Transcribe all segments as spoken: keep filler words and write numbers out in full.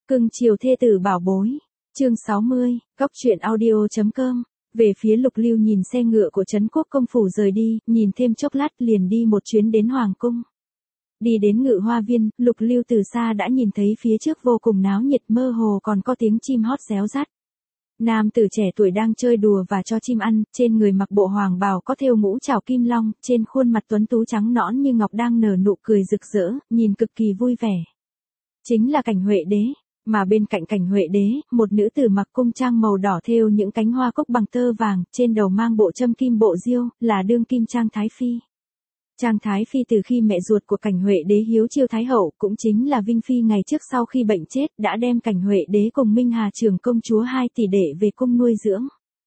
Cưng chiều thê tử bảo bối. Chương sáu mươi, góc truyện audio chấm com. Về phía Lục Lưu nhìn xe ngựa của Trấn Quốc công phủ rời đi, nhìn thêm chốc lát liền đi một chuyến đến Hoàng cung. Đi đến Ngự Hoa Viên, Lục Lưu từ xa đã nhìn thấy phía trước vô cùng náo nhiệt, mơ hồ còn có tiếng chim hót réo rắt. Nam tử trẻ tuổi đang chơi đùa và cho chim ăn, trên người mặc bộ hoàng bào có thêu ngũ trảo kim long, trên khuôn mặt tuấn tú trắng nõn như ngọc đang nở nụ cười rực rỡ, nhìn cực kỳ vui vẻ. Chính là Cảnh Huệ Đế. Mà bên cạnh Cảnh Huệ Đế, một nữ tử mặc cung trang màu đỏ thêu những cánh hoa cúc bằng tơ vàng, trên đầu mang bộ châm kim bộ diêu, là đương kim Trang Thái Phi. Trang Thái Phi từ khi mẹ ruột của Cảnh Huệ Đế hiếu chiêu Thái Hậu, cũng chính là Vinh Phi ngày trước sau khi bệnh chết, đã đem Cảnh Huệ Đế cùng Minh Hà trưởng công chúa hai tỷ đệ về cung nuôi dưỡng.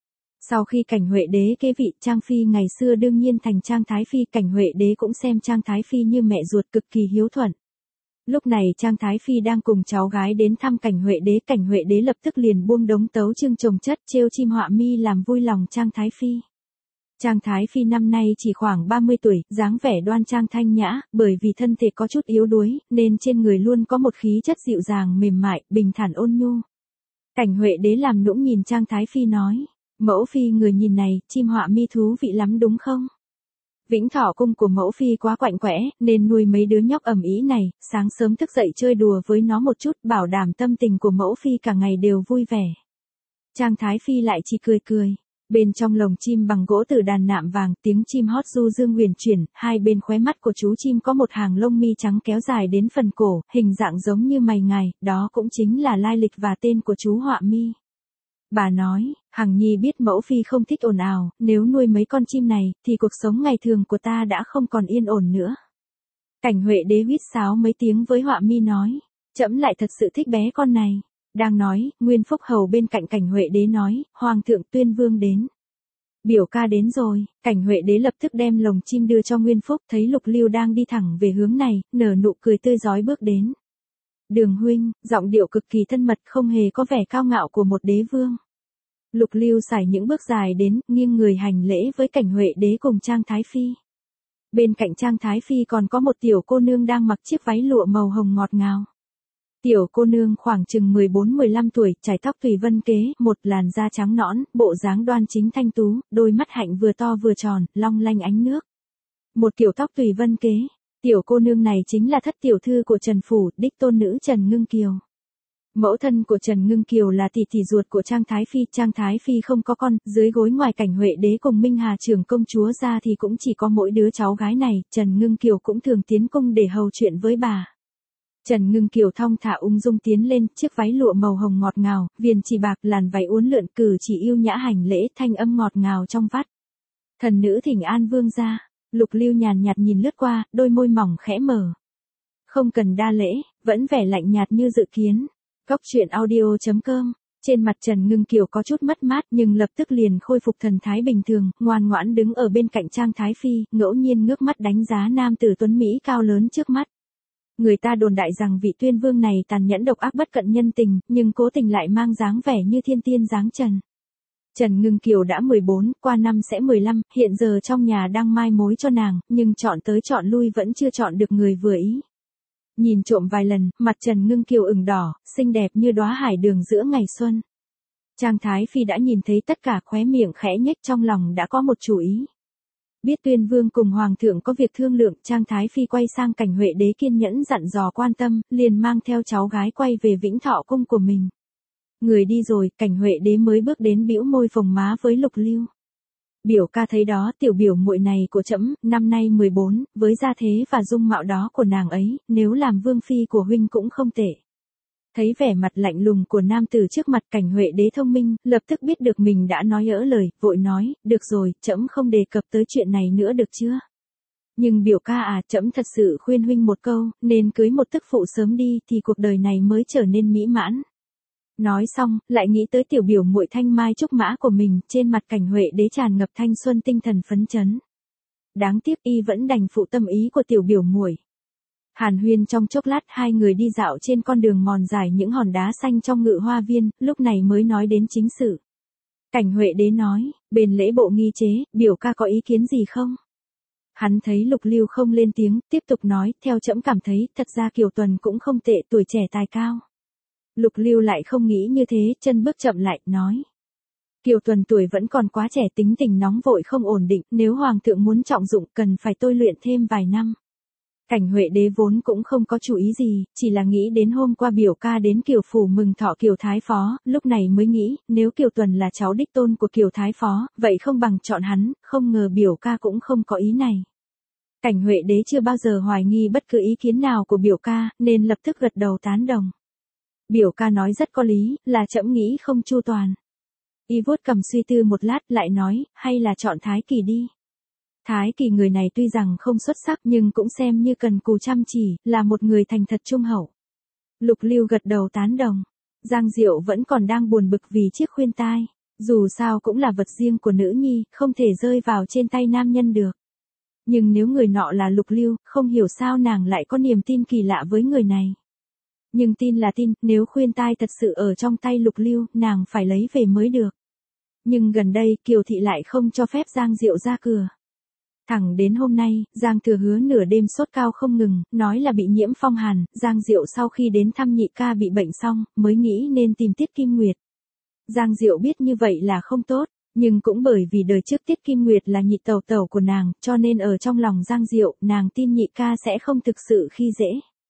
Sau khi Cảnh Huệ Đế kế vị, Trang Phi ngày xưa đương nhiên thành Trang Thái Phi, Cảnh Huệ Đế cũng xem Trang Thái Phi như mẹ ruột cực kỳ hiếu thuận. Lúc này Trang Thái Phi đang cùng cháu gái đến thăm Cảnh Huệ Đế, Cảnh Huệ Đế lập tức liền buông đống tấu chương chồng chất trêu chim họa mi làm vui lòng Trang Thái Phi. Trang Thái Phi năm nay chỉ khoảng ba mươi tuổi, dáng vẻ đoan trang thanh nhã, bởi vì thân thể có chút yếu đuối, nên trên người luôn có một khí chất dịu dàng mềm mại, bình thản ôn nhu. Cảnh Huệ Đế làm nũng nhìn Trang Thái Phi nói, mẫu phi người nhìn này, chim họa mi thú vị lắm đúng không? Vĩnh Thọ cung của mẫu phi quá quạnh quẽ, nên nuôi mấy đứa nhóc ầm ĩ này, sáng sớm thức dậy chơi đùa với nó một chút, bảo đảm tâm tình của mẫu phi cả ngày đều vui vẻ. Trang Thái Phi lại chỉ cười cười. Bên trong lồng chim bằng gỗ từ đàn nạm vàng, tiếng chim hót du dương huyền chuyển, hai bên khóe mắt của chú chim có một hàng lông mi trắng kéo dài đến phần cổ, hình dạng giống như mày ngài, đó cũng chính là lai lịch và tên của chú họa mi. Bà nói, Hằng Nhi biết mẫu phi không thích ồn ào, nếu nuôi mấy con chim này, thì cuộc sống ngày thường của ta đã không còn yên ổn nữa. Cảnh Huệ Đế huýt sáo mấy tiếng với họa mi nói, trẫm lại thật sự thích bé con này. Đang nói, Nguyên Phúc Hầu bên cạnh Cảnh Huệ Đế nói, Hoàng thượng Tuyên Vương đến. Biểu ca đến rồi. Cảnh Huệ Đế lập tức đem lồng chim đưa cho Nguyên Phúc, thấy Lục Lưu đang đi thẳng về hướng này, nở nụ cười tươi rói bước đến. Đường huynh, giọng điệu cực kỳ thân mật, không hề có vẻ cao ngạo của một đế vương. Lục Lưu sải những bước dài đến, nghiêng người hành lễ với Cảnh Huệ Đế cùng Trang Thái Phi. Bên cạnh Trang Thái Phi còn có một tiểu cô nương đang mặc chiếc váy lụa màu hồng ngọt ngào. Tiểu cô nương khoảng chừng mười bốn mười lăm tuổi, trải tóc tùy vân kế, một làn da trắng nõn, bộ dáng đoan chính thanh tú, đôi mắt hạnh vừa to vừa tròn, long lanh ánh nước. Một kiểu tóc tùy vân kế, tiểu cô nương này chính là thất tiểu thư của Trần Phủ, đích tôn nữ Trần Ngưng Kiều. Mẫu thân của Trần Ngưng Kiều là tỷ tỷ ruột của Trang Thái Phi, Trang Thái Phi không có con, dưới gối ngoài Cảnh Huệ Đế cùng Minh Hà trưởng công chúa ra thì cũng chỉ có mỗi đứa cháu gái này, Trần Ngưng Kiều cũng thường tiến cung để hầu chuyện với bà. Trần Ngưng Kiều thong thả ung dung tiến lên, chiếc váy lụa màu hồng ngọt ngào, viền chỉ bạc, làn váy uốn lượn, cử chỉ yêu nhã hành lễ, thanh âm ngọt ngào trong vắt. Thần nữ thỉnh an vương gia. Lục Lưu nhàn nhạt nhìn lướt qua, đôi môi mỏng khẽ mở. Không cần đa lễ, vẫn vẻ lạnh nhạt như dự kiến. Góc truyện audio chấm com. Trên mặt Trần Ngưng Kiều có chút mất mát nhưng lập tức liền khôi phục thần thái bình thường, ngoan ngoãn đứng ở bên cạnh Trang Thái Phi, ngẫu nhiên ngước mắt đánh giá nam tử tuấn Mỹ cao lớn trước mắt. Người ta đồn đại rằng vị Tuyên Vương này tàn nhẫn độc ác bất cận nhân tình, nhưng cố tình lại mang dáng vẻ như thiên tiên dáng trần. Trần Ngưng Kiều đã mười bốn, qua năm sẽ mười lăm, hiện giờ trong nhà đang mai mối cho nàng, nhưng chọn tới chọn lui vẫn chưa chọn được người vừa ý. Nhìn trộm vài lần, mặt Trần Ngưng Kiều ửng đỏ, xinh đẹp như đóa hải đường giữa ngày xuân. Trang Thái Phi đã nhìn thấy tất cả, khóe miệng khẽ nhếch, trong lòng đã có một chủ ý. Biết Tuyên Vương cùng Hoàng thượng có việc thương lượng, Trang Thái Phi quay sang Cảnh Huệ Đế kiên nhẫn dặn dò quan tâm, liền mang theo cháu gái quay về Vĩnh Thọ cung của mình. Người đi rồi, Cảnh Huệ Đế mới bước đến bĩu môi phồng má với Lục Lưu. Biểu ca thấy đó, tiểu biểu muội này của trẫm, năm nay mười bốn, với gia thế và dung mạo đó của nàng ấy, nếu làm vương phi của huynh cũng không tệ. Thấy vẻ mặt lạnh lùng của nam tử trước mặt, Cảnh Huệ Đế thông minh, lập tức biết được mình đã nói ỡ lời, vội nói, được rồi, trẫm không đề cập tới chuyện này nữa được chưa? Nhưng biểu ca à, trẫm thật sự khuyên huynh một câu, nên cưới một tức phụ sớm đi, thì cuộc đời này mới trở nên mỹ mãn. Nói xong, lại nghĩ tới tiểu biểu muội thanh mai trúc mã của mình, trên mặt Cảnh Huệ Đế tràn ngập thanh xuân tinh thần phấn chấn. Đáng tiếc y vẫn đành phụ tâm ý của tiểu biểu muội. Hàn huyên trong chốc lát, hai người đi dạo trên con đường mòn dài những hòn đá xanh trong Ngự Hoa Viên, lúc này mới nói đến chính sự. Cảnh Huệ Đế nói, bên lễ bộ nghi chế, biểu ca có ý kiến gì không? Hắn thấy Lục Lưu không lên tiếng, tiếp tục nói, theo trẫm cảm thấy, thật ra Kiều Tuần cũng không tệ, tuổi trẻ tài cao. Lục Lưu lại không nghĩ như thế, chân bước chậm lại, nói. Kiều Tuần tuổi vẫn còn quá trẻ, tính tình nóng vội không ổn định, nếu Hoàng thượng muốn trọng dụng cần phải tôi luyện thêm vài năm. Cảnh Huệ đế vốn cũng không có chủ ý gì, chỉ là nghĩ đến hôm qua biểu ca đến Kiều phủ mừng thọ Kiều Thái Phó, lúc này mới nghĩ, nếu Kiều Tuần là cháu đích tôn của Kiều Thái Phó, vậy không bằng chọn hắn, không ngờ biểu ca cũng không có ý này. Cảnh Huệ đế chưa bao giờ hoài nghi bất cứ ý kiến nào của biểu ca, nên lập tức gật đầu tán đồng. Biểu ca nói rất có lý, là trẫm nghĩ không chu toàn. Y vuốt cầm suy tư một lát, lại nói, hay là chọn Thái Kỳ đi. Thái Kỳ người này tuy rằng không xuất sắc nhưng cũng xem như cần cù chăm chỉ, là một người thành thật trung hậu. Lục Lưu gật đầu tán đồng. Giang Diệu vẫn còn đang buồn bực vì chiếc khuyên tai. Dù sao cũng là vật riêng của nữ nhi, không thể rơi vào trên tay nam nhân được. Nhưng nếu người nọ là Lục Lưu, không hiểu sao nàng lại có niềm tin kỳ lạ với người này. Nhưng tin là tin, nếu khuyên tai thật sự ở trong tay Lục Lưu, nàng phải lấy về mới được. Nhưng gần đây Kiều Thị lại không cho phép Giang Diệu ra cửa. Thẳng đến hôm nay, Giang Thừa Hứa nửa đêm sốt cao không ngừng, nói là bị nhiễm phong hàn, Giang Diệu sau khi đến thăm nhị ca bị bệnh xong, mới nghĩ nên tìm Tiết Kim Nguyệt. Giang Diệu biết như vậy là không tốt, nhưng cũng bởi vì đời trước Tiết Kim Nguyệt là nhị tẩu tẩu của nàng, cho nên ở trong lòng Giang Diệu, nàng tin nhị ca sẽ không thực sự khi dễ.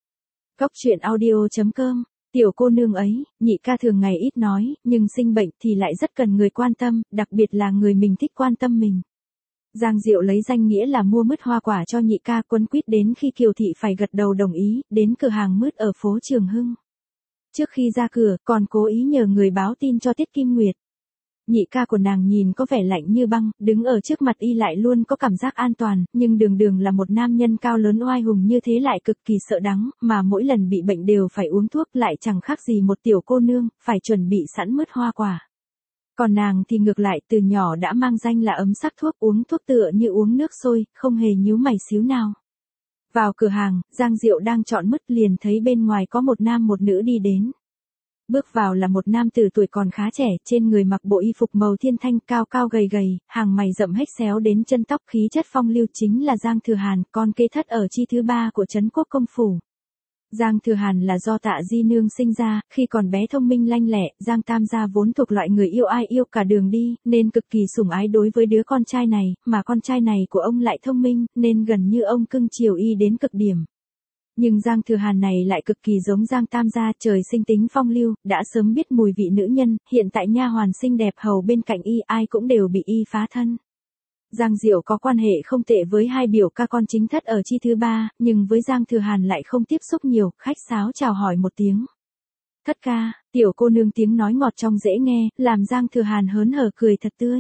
Cốc truyện audio chấm com. Tiểu cô nương ấy, nhị ca thường ngày ít nói, nhưng sinh bệnh thì lại rất cần người quan tâm, đặc biệt là người mình thích quan tâm mình. Giang Diệu lấy danh nghĩa là mua mứt hoa quả cho nhị ca, quấn quýt đến khi Kiều Thị phải gật đầu đồng ý, đến cửa hàng mứt ở phố Trường Hưng. Trước khi ra cửa, còn cố ý nhờ người báo tin cho Tiết Kim Nguyệt. Nhị ca của nàng nhìn có vẻ lạnh như băng, đứng ở trước mặt y lại luôn có cảm giác an toàn, nhưng đường đường là một nam nhân cao lớn oai hùng như thế lại cực kỳ sợ đắng, mà mỗi lần bị bệnh đều phải uống thuốc, lại chẳng khác gì một tiểu cô nương, phải chuẩn bị sẵn mứt hoa quả. Còn nàng thì ngược lại, từ nhỏ đã mang danh là ấm sắc thuốc, uống thuốc tựa như uống nước sôi, không hề nhíu mày xíu nào. Vào cửa hàng, Giang Diệu đang chọn mứt liền thấy bên ngoài có một nam một nữ đi đến. Bước vào là một nam tử tuổi còn khá trẻ, trên người mặc bộ y phục màu thiên thanh, cao cao gầy gầy, hàng mày rậm hết xéo đến chân tóc, khí chất phong lưu, chính là Giang Thừa Hàn, con kế thất ở chi thứ ba của Trấn Quốc công phủ. Giang Thừa Hàn là do Tạ Di Nương sinh ra, khi còn bé thông minh lanh lẹ, Giang Tam gia vốn thuộc loại người yêu ai yêu cả đường đi, nên cực kỳ sủng ái đối với đứa con trai này, mà con trai này của ông lại thông minh, nên gần như ông cưng chiều y đến cực điểm. Nhưng Giang Thừa Hàn này lại cực kỳ giống Giang Tam gia, trời sinh tính phong lưu, đã sớm biết mùi vị nữ nhân, hiện tại nha hoàn xinh đẹp hầu bên cạnh y, ai cũng đều bị y phá thân. Giang Diệu có quan hệ không tệ với hai biểu ca con chính thất ở chi thứ ba, nhưng với Giang Thừa Hàn lại không tiếp xúc nhiều, khách sáo chào hỏi một tiếng. Thất ca, tiểu cô nương tiếng nói ngọt trong dễ nghe, làm Giang Thừa Hàn hớn hở cười thật tươi.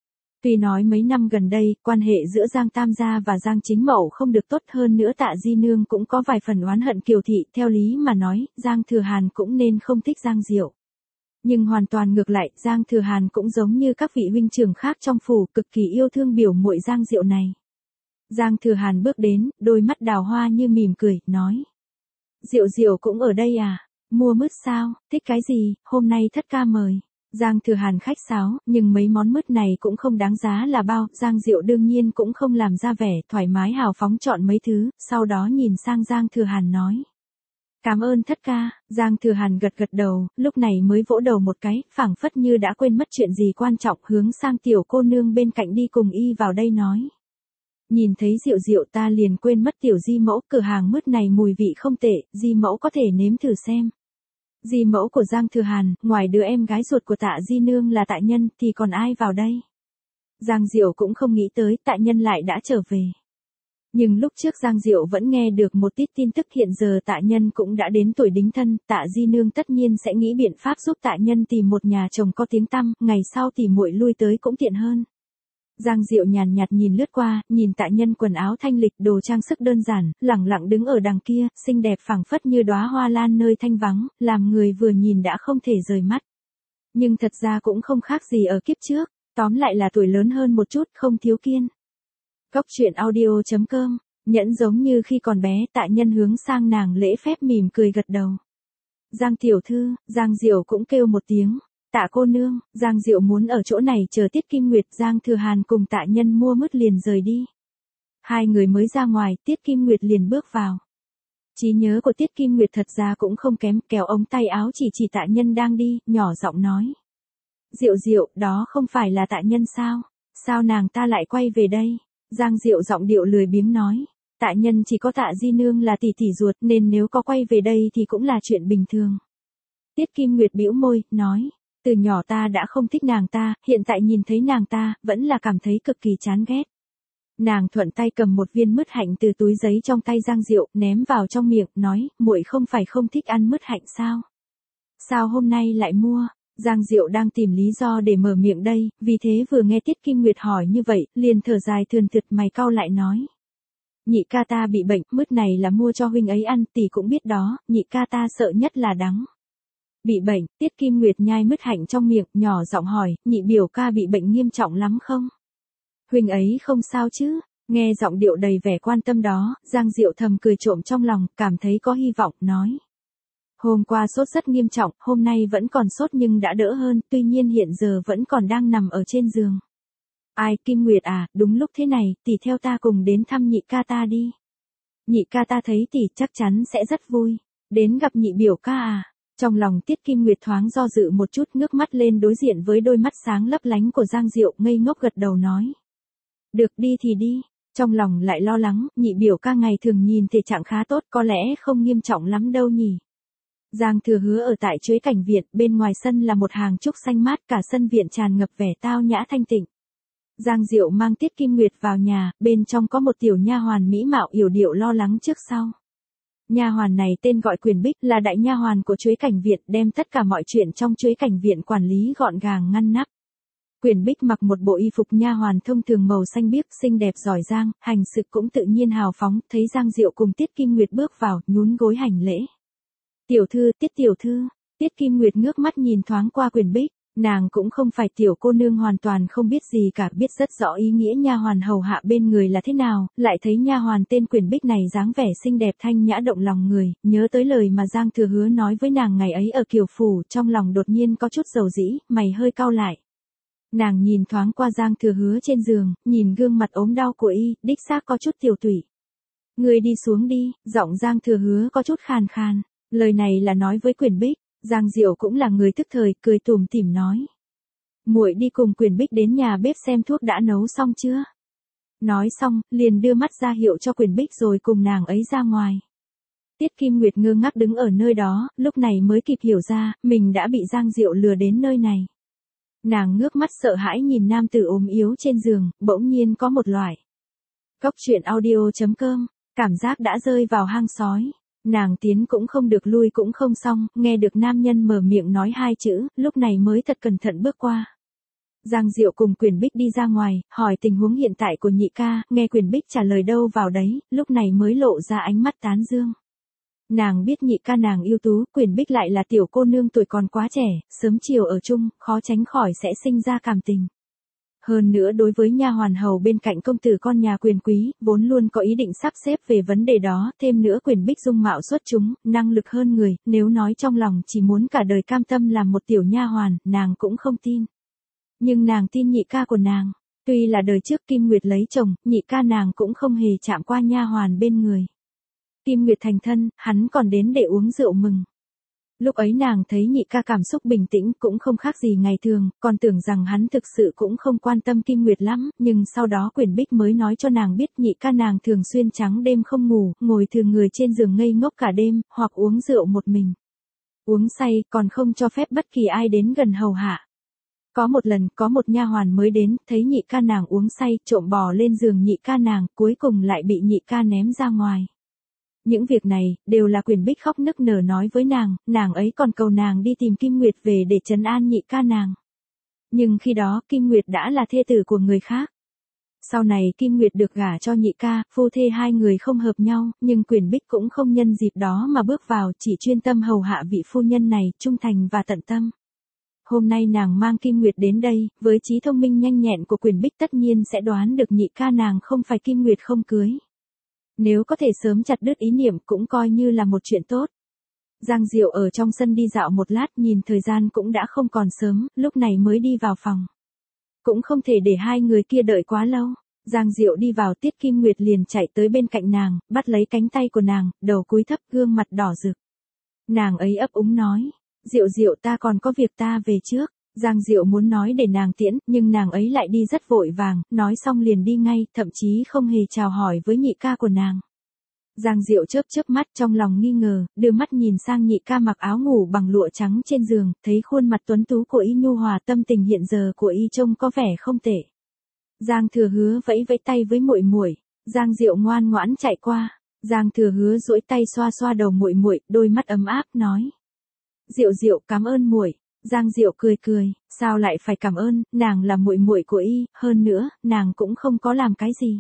Tuy nói mấy năm gần đây, quan hệ giữa Giang Tam gia và Giang Chính Mậu không được tốt, hơn nữa Tạ Di Nương cũng có vài phần oán hận Kiều Thị, theo lý mà nói, Giang Thừa Hàn cũng nên không thích Giang Diệu. Nhưng hoàn toàn ngược lại, Giang Thừa Hàn cũng giống như các vị huynh trưởng khác trong phủ, cực kỳ yêu thương biểu muội Giang Diệu này. Giang Thừa Hàn bước đến, đôi mắt đào hoa như mỉm cười, nói. Diệu Diệu cũng ở đây à? Mua mứt sao? Thích cái gì? Hôm nay thất ca mời. Giang Thừa Hàn khách sáo, nhưng mấy món mứt này cũng không đáng giá là bao, Giang Diệu đương nhiên cũng không làm ra vẻ, thoải mái hào phóng chọn mấy thứ, sau đó nhìn sang Giang Thừa Hàn nói. Cảm ơn thất ca. Giang Thừa Hàn gật gật đầu, lúc này mới vỗ đầu một cái, phảng phất như đã quên mất chuyện gì quan trọng, hướng sang tiểu cô nương bên cạnh đi cùng y vào đây nói. Nhìn thấy Diệu Diệu ta liền quên mất tiểu Di mẫu, cửa hàng mứt này mùi vị không tệ, Di mẫu có thể nếm thử xem. Di mẫu của Giang Thừa Hàn, ngoài đứa em gái ruột của Tạ Di Nương là Tạ Nhân, thì còn ai vào đây? Giang Diệu cũng không nghĩ tới Tạ Nhân lại đã trở về. Nhưng lúc trước Giang Diệu vẫn nghe được một ít tin tức, hiện giờ Tạ Nhân cũng đã đến tuổi đính thân, Tạ Di Nương tất nhiên sẽ nghĩ biện pháp giúp Tạ Nhân tìm một nhà chồng có tiếng tăm, ngày sau tỉ muội lui tới cũng tiện hơn. Giang Diệu nhàn nhạt nhìn lướt qua, nhìn Tạ Nhân quần áo thanh lịch, đồ trang sức đơn giản, lẳng lặng đứng ở đằng kia, xinh đẹp phảng phất như đóa hoa lan nơi thanh vắng, làm người vừa nhìn đã không thể rời mắt. Nhưng thật ra cũng không khác gì ở kiếp trước, tóm lại là tuổi lớn hơn một chút, không thiếu kiên. Cốc truyện audio chấm com, nhẫn giống như khi còn bé, Tạ Nhân hướng sang nàng lễ phép mỉm cười gật đầu. Giang tiểu thư, Giang Diệu cũng kêu một tiếng. Tạ cô nương, Giang Diệu muốn ở chỗ này chờ Tiết Kim Nguyệt, Giang Thừa Hàn cùng Tạ Nhân mua mứt liền rời đi. Hai người mới ra ngoài, Tiết Kim Nguyệt liền bước vào. Trí nhớ của Tiết Kim Nguyệt thật ra cũng không kém, kéo ống tay áo chỉ chỉ Tạ Nhân đang đi, nhỏ giọng nói. Diệu Diệu, đó không phải là Tạ Nhân sao? Sao nàng ta lại quay về đây? Giang Diệu giọng điệu lười biếng nói. Tạ Nhân chỉ có Tạ Di Nương là tỷ tỷ ruột nên nếu có quay về đây thì cũng là chuyện bình thường. Tiết Kim Nguyệt bĩu môi, nói. Từ nhỏ ta đã không thích nàng ta, hiện tại nhìn thấy nàng ta, vẫn là cảm thấy cực kỳ chán ghét. Nàng thuận tay cầm một viên mứt hạnh từ túi giấy trong tay Giang Diệu, ném vào trong miệng, nói, muội không phải không thích ăn mứt hạnh sao? Sao hôm nay lại mua? Giang Diệu đang tìm lý do để mở miệng đây, vì thế vừa nghe Tiết Kim Nguyệt hỏi như vậy, liền thở dài thườn thượt mày cau lại nói. Nhị ca ta bị bệnh, mứt này là mua cho huynh ấy ăn, tỷ cũng biết đó, nhị ca ta sợ nhất là đắng. Bị bệnh, Tiết Kim Nguyệt nhai mứt hạnh trong miệng, nhỏ giọng hỏi, nhị biểu ca bị bệnh nghiêm trọng lắm không? Huynh ấy không sao chứ? Nghe giọng điệu đầy vẻ quan tâm đó, Giang Diệu thầm cười trộm trong lòng, cảm thấy có hy vọng, nói. Hôm qua sốt rất nghiêm trọng, hôm nay vẫn còn sốt nhưng đã đỡ hơn, tuy nhiên hiện giờ vẫn còn đang nằm ở trên giường. Ai, Kim Nguyệt à, đúng lúc thế này, tỷ theo ta cùng đến thăm nhị ca ta đi. Nhị ca ta thấy tỷ chắc chắn sẽ rất vui. Đến gặp nhị biểu ca à? Trong lòng Tiết Kim Nguyệt thoáng do dự một chút, ngước mắt lên đối diện với đôi mắt sáng lấp lánh của Giang Diệu, ngây ngốc gật đầu nói. Được, đi thì đi. Trong lòng lại lo lắng, nhị biểu ca ngày thường nhìn thể trạng khá tốt, có lẽ không nghiêm trọng lắm đâu nhỉ. Giang Thừa Hứa ở tại Chuối Cảnh Viện, bên ngoài sân là một hàng trúc xanh mát, cả sân viện tràn ngập vẻ tao nhã thanh tịnh. Giang Diệu mang Tiết Kim Nguyệt vào nhà, bên trong có một tiểu nha hoàn mỹ mạo yểu điệu lo lắng trước sau. Nha hoàn này tên gọi Quyền Bích, là đại nha hoàn của Chuối Cảnh Viện, đem tất cả mọi chuyện trong Chuối Cảnh Viện quản lý gọn gàng ngăn nắp. Quyền Bích mặc một bộ y phục nha hoàn thông thường màu xanh biếc, xinh đẹp giỏi giang, hành sự cũng tự nhiên hào phóng, thấy Giang Diệu cùng Tiết Kim Nguyệt bước vào, nhún gối hành lễ. Tiểu thư, Tiết tiểu thư. Tiết Kim Nguyệt ngước mắt nhìn thoáng qua Quyền Bích, nàng cũng không phải tiểu cô nương hoàn toàn không biết gì cả, biết rất rõ ý nghĩa nha hoàn hầu hạ bên người là thế nào, lại thấy nha hoàn tên Quyền Bích này dáng vẻ xinh đẹp thanh nhã động lòng người, nhớ tới lời mà Giang Thừa Hứa nói với nàng ngày ấy ở Kiều Phủ, trong lòng đột nhiên có chút dầu dĩ, mày hơi cau lại. Nàng nhìn thoáng qua Giang Thừa Hứa trên giường, nhìn gương mặt ốm đau của y, đích xác có chút tiểu tụy. Người đi xuống đi, giọng Giang Thừa Hứa có chút khàn khàn. Lời này là nói với Quyền Bích, Giang Diệu cũng là người tức thời, cười tủm tỉm nói. Muội đi cùng Quyền Bích đến nhà bếp xem thuốc đã nấu xong chưa? Nói xong, liền đưa mắt ra hiệu cho Quyền Bích rồi cùng nàng ấy ra ngoài. Tiết Kim Nguyệt ngơ ngác đứng ở nơi đó, lúc này mới kịp hiểu ra, mình đã bị Giang Diệu lừa đến nơi này. Nàng ngước mắt sợ hãi nhìn nam tử ốm yếu trên giường, bỗng nhiên có một loại. Cốc truyện audio chấm com, cảm giác đã rơi vào hang sói. Nàng tiến cũng không được lui cũng không xong, nghe được nam nhân mở miệng nói hai chữ, lúc này mới thật cẩn thận bước qua. Giang Diệu cùng Quyền Bích đi ra ngoài, hỏi tình huống hiện tại của nhị ca, nghe Quyền Bích trả lời đâu vào đấy, lúc này mới lộ ra ánh mắt tán dương. Nàng biết nhị ca nàng ưu tú, Quyền Bích lại là tiểu cô nương tuổi còn quá trẻ, sớm chiều ở chung, khó tránh khỏi sẽ sinh ra cảm tình. Hơn nữa đối với nha hoàn hầu bên cạnh công tử con nhà quyền quý, vốn luôn có ý định sắp xếp về vấn đề đó, thêm nữa Quyền Bích dung mạo xuất chúng, năng lực hơn người, nếu nói trong lòng chỉ muốn cả đời cam tâm làm một tiểu nha hoàn, nàng cũng không tin. Nhưng nàng tin nhị ca của nàng, tuy là đời trước Kim Nguyệt lấy chồng, nhị ca nàng cũng không hề chạm qua nha hoàn bên người. Kim Nguyệt thành thân, hắn còn đến để uống rượu mừng. Lúc ấy nàng thấy nhị ca cảm xúc bình tĩnh cũng không khác gì ngày thường, còn tưởng rằng hắn thực sự cũng không quan tâm Kim Nguyệt lắm, nhưng sau đó Quyền Bích mới nói cho nàng biết nhị ca nàng thường xuyên trắng đêm không ngủ, ngồi thường người trên giường ngây ngốc cả đêm, hoặc uống rượu một mình. Uống say, còn không cho phép bất kỳ ai đến gần hầu hạ. Có một lần, có một nha hoàn mới đến, thấy nhị ca nàng uống say, trộm bò lên giường nhị ca nàng, cuối cùng lại bị nhị ca ném ra ngoài. Những việc này, đều là Quyền Bích khóc nức nở nói với nàng, nàng ấy còn cầu nàng đi tìm Kim Nguyệt về để trấn an nhị ca nàng. Nhưng khi đó, Kim Nguyệt đã là thê tử của người khác. Sau này Kim Nguyệt được gả cho nhị ca, phu thê hai người không hợp nhau, nhưng Quyền Bích cũng không nhân dịp đó mà bước vào, chỉ chuyên tâm hầu hạ vị phu nhân này, trung thành và tận tâm. Hôm nay nàng mang Kim Nguyệt đến đây, với trí thông minh nhanh nhẹn của Quyền Bích tất nhiên sẽ đoán được nhị ca nàng không phải Kim Nguyệt không cưới. Nếu có thể sớm chặt đứt ý niệm cũng coi như là một chuyện tốt. Giang Diệu ở trong sân đi dạo một lát, nhìn thời gian cũng đã không còn sớm, lúc này mới đi vào phòng. Cũng không thể để hai người kia đợi quá lâu. Giang Diệu đi vào, Tiết Kim Nguyệt liền chạy tới bên cạnh nàng, bắt lấy cánh tay của nàng, đầu cúi thấp, gương mặt đỏ rực. Nàng ấy ấp úng nói, Diệu Diệu ta còn có việc ta về trước. Giang Diệu muốn nói để nàng tiễn, nhưng nàng ấy lại đi rất vội vàng, nói xong liền đi ngay, thậm chí không hề chào hỏi với nhị ca của nàng. Giang Diệu chớp chớp mắt trong lòng nghi ngờ, đưa mắt nhìn sang nhị ca mặc áo ngủ bằng lụa trắng trên giường, thấy khuôn mặt tuấn tú của y nhu hòa, tâm tình hiện giờ của y trông có vẻ không tệ. Giang Thừa Hứa vẫy vẫy tay với muội muội, Giang Diệu ngoan ngoãn chạy qua. Giang Thừa Hứa duỗi tay xoa xoa đầu muội muội, đôi mắt ấm áp nói: "Diệu Diệu cảm ơn muội." Giang Diệu cười cười, sao lại phải cảm ơn, nàng là muội muội của y, hơn nữa, nàng cũng không có làm cái gì.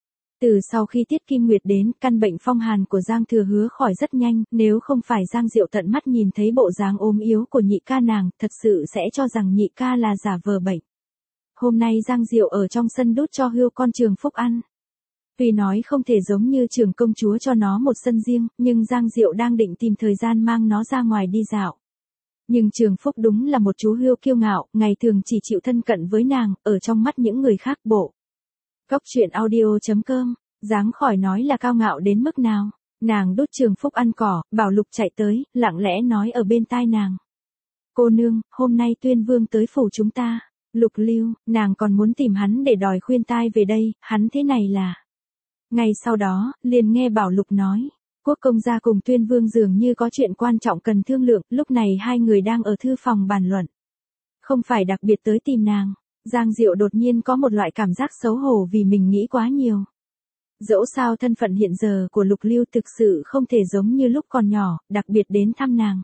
Từ sau khi Tiết Kim Nguyệt đến, căn bệnh phong hàn của Giang Thừa Hứa khỏi rất nhanh, nếu không phải Giang Diệu tận mắt nhìn thấy bộ dáng ốm yếu của nhị ca nàng, thật sự sẽ cho rằng nhị ca là giả vờ bệnh. Hôm nay Giang Diệu ở trong sân đút cho hươu con Trường Phúc ăn. Tuy nói không thể giống như Trường công chúa cho nó một sân riêng, nhưng Giang Diệu đang định tìm thời gian mang nó ra ngoài đi dạo. Nhưng Trường Phúc đúng là một chú hươu kiêu ngạo, ngày thường chỉ chịu thân cận với nàng, ở trong mắt những người khác bộ. Góc truyện audio chấm com, dáng khỏi nói là cao ngạo đến mức nào. Nàng đút Trường Phúc ăn cỏ, Bảo Lục chạy tới, lặng lẽ nói ở bên tai nàng: "Cô nương, hôm nay Tuyên Vương tới phủ chúng ta." Lục Lưu, nàng còn muốn tìm hắn để đòi khuyên tai về đây, hắn thế này là. Ngay sau đó, liền nghe Bảo Lục nói, Quốc công gia cùng Tuyên Vương dường như có chuyện quan trọng cần thương lượng, lúc này hai người đang ở thư phòng bàn luận. Không phải đặc biệt tới tìm nàng. Giang Diệu đột nhiên có một loại cảm giác xấu hổ vì mình nghĩ quá nhiều. Dẫu sao thân phận hiện giờ của Lục Lưu thực sự không thể giống như lúc còn nhỏ, đặc biệt đến thăm nàng.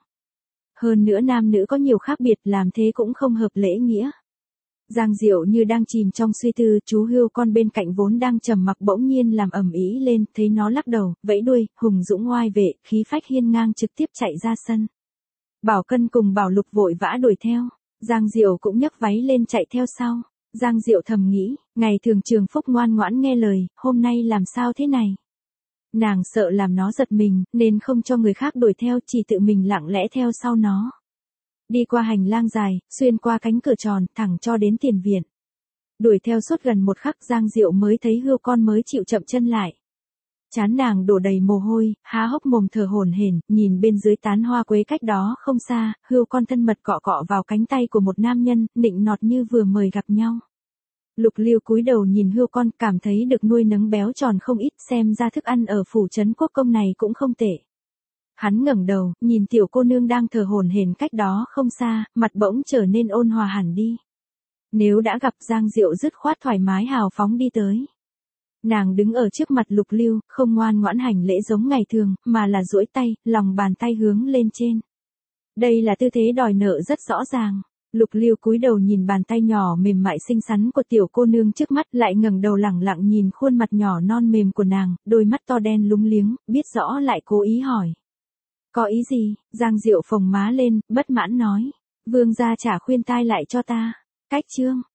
Hơn nữa nam nữ có nhiều khác biệt, làm thế cũng không hợp lễ nghĩa. Giang Diệu như đang chìm trong suy tư, chú hươu con bên cạnh vốn đang trầm mặc bỗng nhiên làm ầm ĩ lên, thấy nó lắc đầu, vẫy đuôi, hùng dũng oai vệ, khí phách hiên ngang trực tiếp chạy ra sân. Bảo Cân cùng Bảo Lục vội vã đuổi theo, Giang Diệu cũng nhấc váy lên chạy theo sau. Giang Diệu thầm nghĩ, ngày thường Trường Phúc ngoan ngoãn nghe lời, hôm nay làm sao thế này? Nàng sợ làm nó giật mình, nên không cho người khác đuổi theo, chỉ tự mình lặng lẽ theo sau nó. Đi qua hành lang dài, xuyên qua cánh cửa tròn, thẳng cho đến tiền viện. Đuổi theo suốt gần một khắc, Giang Diệu mới thấy hươu con mới chịu chậm chân lại. Trán nàng đổ đầy mồ hôi, há hốc mồm thở hổn hển, nhìn bên dưới tán hoa quế cách đó không xa, hươu con thân mật cọ cọ vào cánh tay của một nam nhân, nịnh nọt như vừa mời gặp nhau. Lục Lưu cúi đầu nhìn hươu con, cảm thấy được nuôi nấng béo tròn không ít, xem ra thức ăn ở phủ trấn quốc công này cũng không tệ. Hắn ngẩng đầu, nhìn tiểu cô nương đang thở hổn hển cách đó không xa, mặt bỗng trở nên ôn hòa hẳn đi. Nếu đã gặp, Giang Diệu dứt khoát thoải mái hào phóng đi tới. Nàng đứng ở trước mặt Lục Lưu, không ngoan ngoãn hành lễ giống ngày thường, mà là duỗi tay, lòng bàn tay hướng lên trên. Đây là tư thế đòi nợ rất rõ ràng. Lục Lưu cúi đầu nhìn bàn tay nhỏ mềm mại xinh xắn của tiểu cô nương trước mắt, lại ngẩng đầu lẳng lặng nhìn khuôn mặt nhỏ non mềm của nàng, đôi mắt to đen lúng liếng, biết rõ lại cố ý hỏi. Có ý gì? Giang Diệu phồng má lên, bất mãn nói. Vương gia trả khuyên tai lại cho ta. Cách chương.